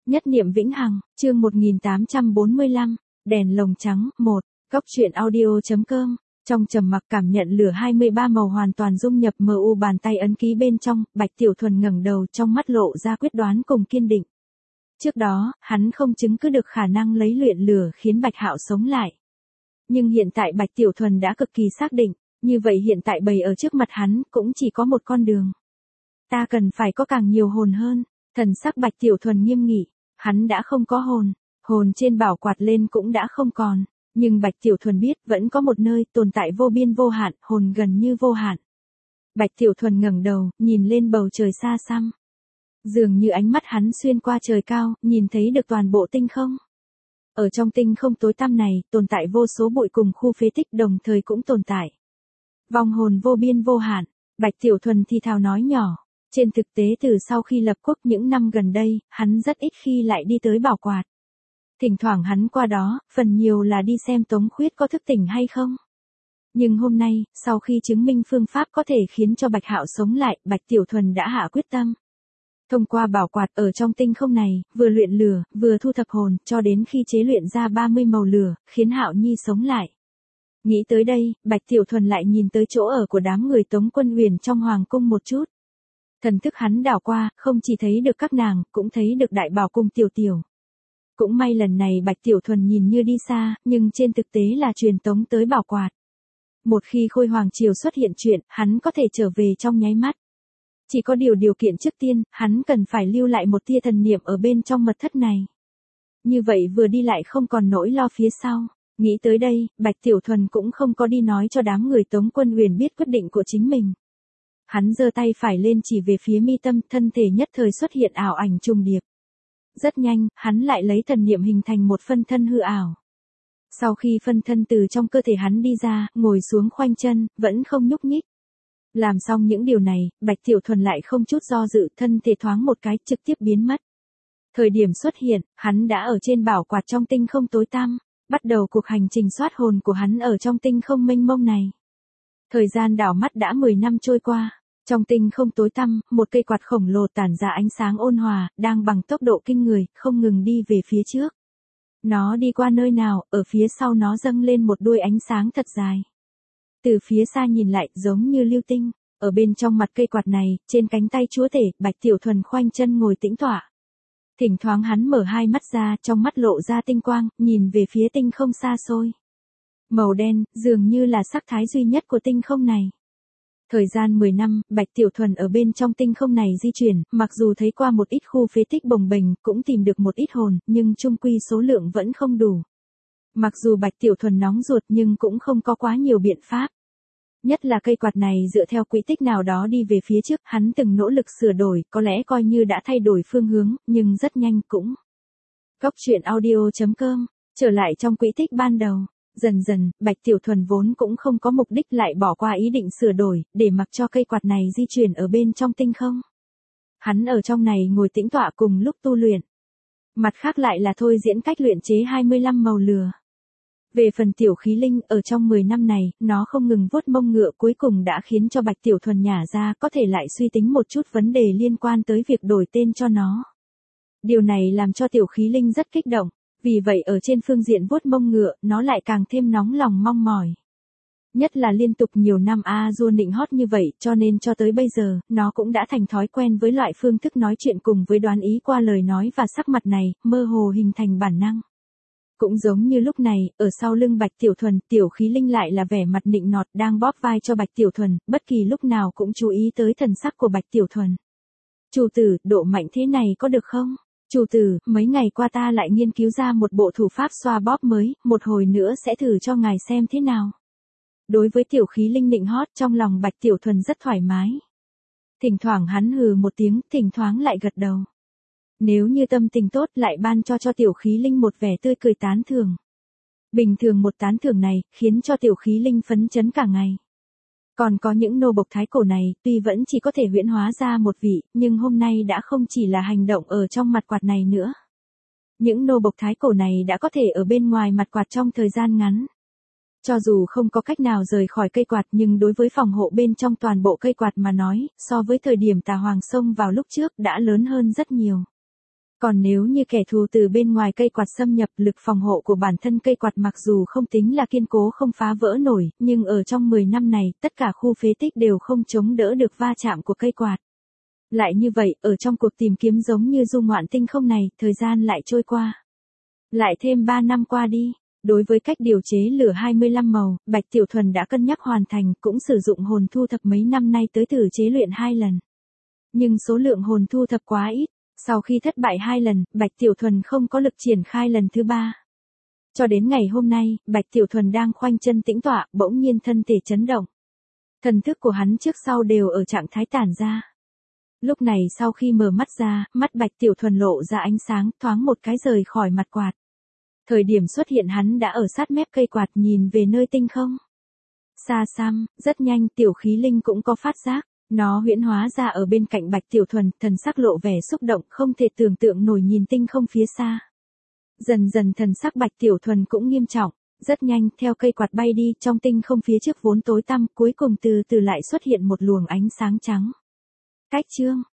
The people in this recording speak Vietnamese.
Nhất niệm vĩnh hằng, chương 1845, đèn lồng trắng, 1, Cốc truyện audio.com. Trong trầm mặc cảm nhận lửa 23 màu hoàn toàn dung nhập mờ u bàn tay ấn ký bên trong, Bạch Tiểu Thuần ngẩng đầu trong mắt lộ ra quyết đoán cùng kiên định. Trước đó, hắn không chứng cứ được khả năng lấy luyện lửa khiến Bạch Hạo sống lại. Nhưng hiện tại Bạch Tiểu Thuần đã cực kỳ xác định, như vậy hiện tại bày ở trước mặt hắn cũng chỉ có một con đường. Ta cần phải có càng nhiều hồn hơn, thần sắc Bạch Tiểu Thuần nghiêm nghị, hắn đã không có hồn, hồn trên bảo quạt lên cũng đã không còn. Nhưng Bạch Tiểu Thuần biết vẫn có một nơi tồn tại vô biên vô hạn, hồn gần như vô hạn. Bạch Tiểu Thuần ngẩng đầu, nhìn lên bầu trời xa xăm. Dường như ánh mắt hắn xuyên qua trời cao, nhìn thấy được toàn bộ tinh không. Ở trong tinh không tối tăm này, tồn tại vô số bụi cùng khu phế tích đồng thời cũng tồn tại. Vong hồn vô biên vô hạn, Bạch Tiểu Thuần thì thào nói nhỏ. Trên thực tế từ sau khi lập quốc những năm gần đây, hắn rất ít khi lại đi tới bảo quạt. Thỉnh thoảng hắn qua đó, phần nhiều là đi xem Tống Khuyết có thức tỉnh hay không. Nhưng hôm nay, sau khi chứng minh phương pháp có thể khiến cho Bạch Hạo sống lại, Bạch Tiểu Thuần đã hạ quyết tâm. Thông qua bảo quạt ở trong tinh không này, vừa luyện lửa, vừa thu thập hồn, cho đến khi chế luyện ra 30 màu lửa, khiến Hạo Nhi sống lại. Nghĩ tới đây, Bạch Tiểu Thuần lại nhìn tới chỗ ở của đám người Tống Quân Huyền trong hoàng cung một chút. Thần thức hắn đảo qua, không chỉ thấy được các nàng, cũng thấy được Đại Bảo cùng Tiểu Tiểu. Cũng may lần này Bạch Tiểu Thuần nhìn như đi xa, nhưng trên thực tế là truyền tống tới bảo quạt. Một khi Khôi Hoàng Triều xuất hiện chuyện, hắn có thể trở về trong nháy mắt. Chỉ có điều kiện trước tiên, hắn cần phải lưu lại một tia thần niệm ở bên trong mật thất này. Như vậy vừa đi lại không còn nỗi lo phía sau. Nghĩ tới đây, Bạch Tiểu Thuần cũng không có đi nói cho đám người Tống Quân Huyền biết quyết định của chính mình. Hắn giơ tay phải lên chỉ về phía mi tâm, thân thể nhất thời xuất hiện ảo ảnh trùng điệp. Rất nhanh, hắn lại lấy thần niệm hình thành một phân thân hư ảo. Sau khi phân thân từ trong cơ thể hắn đi ra, ngồi xuống khoanh chân, vẫn không nhúc nhích. Làm xong những điều này, Bạch Tiểu Thuần lại không chút do dự, thân thể thoáng một cái trực tiếp biến mất. Thời điểm xuất hiện, hắn đã ở trên bảo quạt trong tinh không tối tăm, bắt đầu cuộc hành trình soát hồn của hắn ở trong tinh không mênh mông này. Thời gian đảo mắt đã 10 năm trôi qua. Trong tinh không tối tăm, một cây quạt khổng lồ tản ra ánh sáng ôn hòa, đang bằng tốc độ kinh người, không ngừng đi về phía trước. Nó đi qua nơi nào, ở phía sau nó dâng lên một đuôi ánh sáng thật dài. Từ phía xa nhìn lại, giống như lưu tinh, ở bên trong mặt cây quạt này, trên cánh tay chúa tể, Bạch Tiểu Thuần khoanh chân ngồi tĩnh tọa. Thỉnh thoảng hắn mở hai mắt ra, trong mắt lộ ra tinh quang, nhìn về phía tinh không xa xôi. Màu đen, dường như là sắc thái duy nhất của tinh không này. Thời gian 10 năm, Bạch Tiểu Thuần ở bên trong tinh không này di chuyển, mặc dù thấy qua một ít khu phế tích bồng bềnh, cũng tìm được một ít hồn, nhưng chung quy số lượng vẫn không đủ. Mặc dù Bạch Tiểu Thuần nóng ruột nhưng cũng không có quá nhiều biện pháp. Nhất là cây quạt này dựa theo quỹ tích nào đó đi về phía trước, hắn từng nỗ lực sửa đổi, có lẽ coi như đã thay đổi phương hướng, nhưng rất nhanh cũng. Cốc truyện audio.com, trở lại trong quỹ tích ban đầu. Dần dần, Bạch Tiểu Thuần vốn cũng không có mục đích lại bỏ qua ý định sửa đổi, để mặc cho cây quạt này di chuyển ở bên trong tinh không. Hắn ở trong này ngồi tĩnh tọa cùng lúc tu luyện. Mặt khác lại là thôi diễn cách luyện chế 25 màu lửa. Về phần tiểu khí linh, ở trong 10 năm này, nó không ngừng vuốt mông ngựa cuối cùng đã khiến cho Bạch Tiểu Thuần nhả ra có thể lại suy tính một chút vấn đề liên quan tới việc đổi tên cho nó. Điều này làm cho tiểu khí linh rất kích động. Vì vậy ở trên phương diện vuốt mông ngựa, nó lại càng thêm nóng lòng mong mỏi. Nhất là liên tục nhiều năm A-dua nịnh hót như vậy, cho nên cho tới bây giờ, nó cũng đã thành thói quen với loại phương thức nói chuyện cùng với đoán ý qua lời nói và sắc mặt này, mơ hồ hình thành bản năng. Cũng giống như lúc này, ở sau lưng Bạch Tiểu Thuần, tiểu khí linh lại là vẻ mặt nịnh nọt đang bóp vai cho Bạch Tiểu Thuần, bất kỳ lúc nào cũng chú ý tới thần sắc của Bạch Tiểu Thuần. Chủ tử, độ mạnh thế này có được không? Chủ tử, mấy ngày qua ta lại nghiên cứu ra một bộ thủ pháp xoa bóp mới, một hồi nữa sẽ thử cho ngài xem thế nào. Đối với tiểu khí linh nịnh hót, trong lòng Bạch Tiểu Thuần rất thoải mái. Thỉnh thoảng hắn hừ một tiếng, thỉnh thoảng lại gật đầu. Nếu như tâm tình tốt lại ban cho tiểu khí linh một vẻ tươi cười tán thưởng. Bình thường một tán thưởng này, khiến cho tiểu khí linh phấn chấn cả ngày. Còn có những nô bộc thái cổ này, tuy vẫn chỉ có thể huyễn hóa ra một vị, nhưng hôm nay đã không chỉ là hành động ở trong mặt quạt này nữa. Những nô bộc thái cổ này đã có thể ở bên ngoài mặt quạt trong thời gian ngắn. Cho dù không có cách nào rời khỏi cây quạt nhưng đối với phòng hộ bên trong toàn bộ cây quạt mà nói, so với thời điểm Tà Hoàng xông vào lúc trước đã lớn hơn rất nhiều. Còn nếu như kẻ thù từ bên ngoài cây quạt xâm nhập, lực phòng hộ của bản thân cây quạt mặc dù không tính là kiên cố không phá vỡ nổi, nhưng ở trong 10 năm này, tất cả khu phế tích đều không chống đỡ được va chạm của cây quạt. Lại như vậy, ở trong cuộc tìm kiếm giống như du ngoạn tinh không này, thời gian lại trôi qua. Lại thêm 3 năm qua đi. Đối với cách điều chế lửa 25 màu, Bạch Tiểu Thuần đã cân nhắc hoàn thành, cũng sử dụng hồn thu thập mấy năm nay tới thử chế luyện 2 lần. Nhưng số lượng hồn thu thập quá ít, sau khi thất bại 2 lần, Bạch Tiểu Thuần không có lực triển khai lần thứ 3. Cho đến ngày hôm nay, Bạch Tiểu Thuần đang khoanh chân tĩnh tọa, bỗng nhiên thân thể chấn động. Thần thức của hắn trước sau đều ở trạng thái tản ra. Lúc này sau khi mở mắt ra, mắt Bạch Tiểu Thuần lộ ra ánh sáng, thoáng một cái rời khỏi mặt quạt. Thời điểm xuất hiện hắn đã ở sát mép cây quạt nhìn về nơi tinh không. Xa xăm, rất nhanh tiểu khí linh cũng có phát giác. Nó huyễn hóa ra ở bên cạnh Bạch Tiểu Thuần, thần sắc lộ vẻ xúc động không thể tưởng tượng nổi nhìn tinh không phía xa. Dần dần thần sắc Bạch Tiểu Thuần cũng nghiêm trọng. Rất nhanh, theo cây quạt bay đi, trong tinh không phía trước vốn tối tăm, cuối cùng từ từ lại xuất hiện một luồng ánh sáng trắng. Cách chương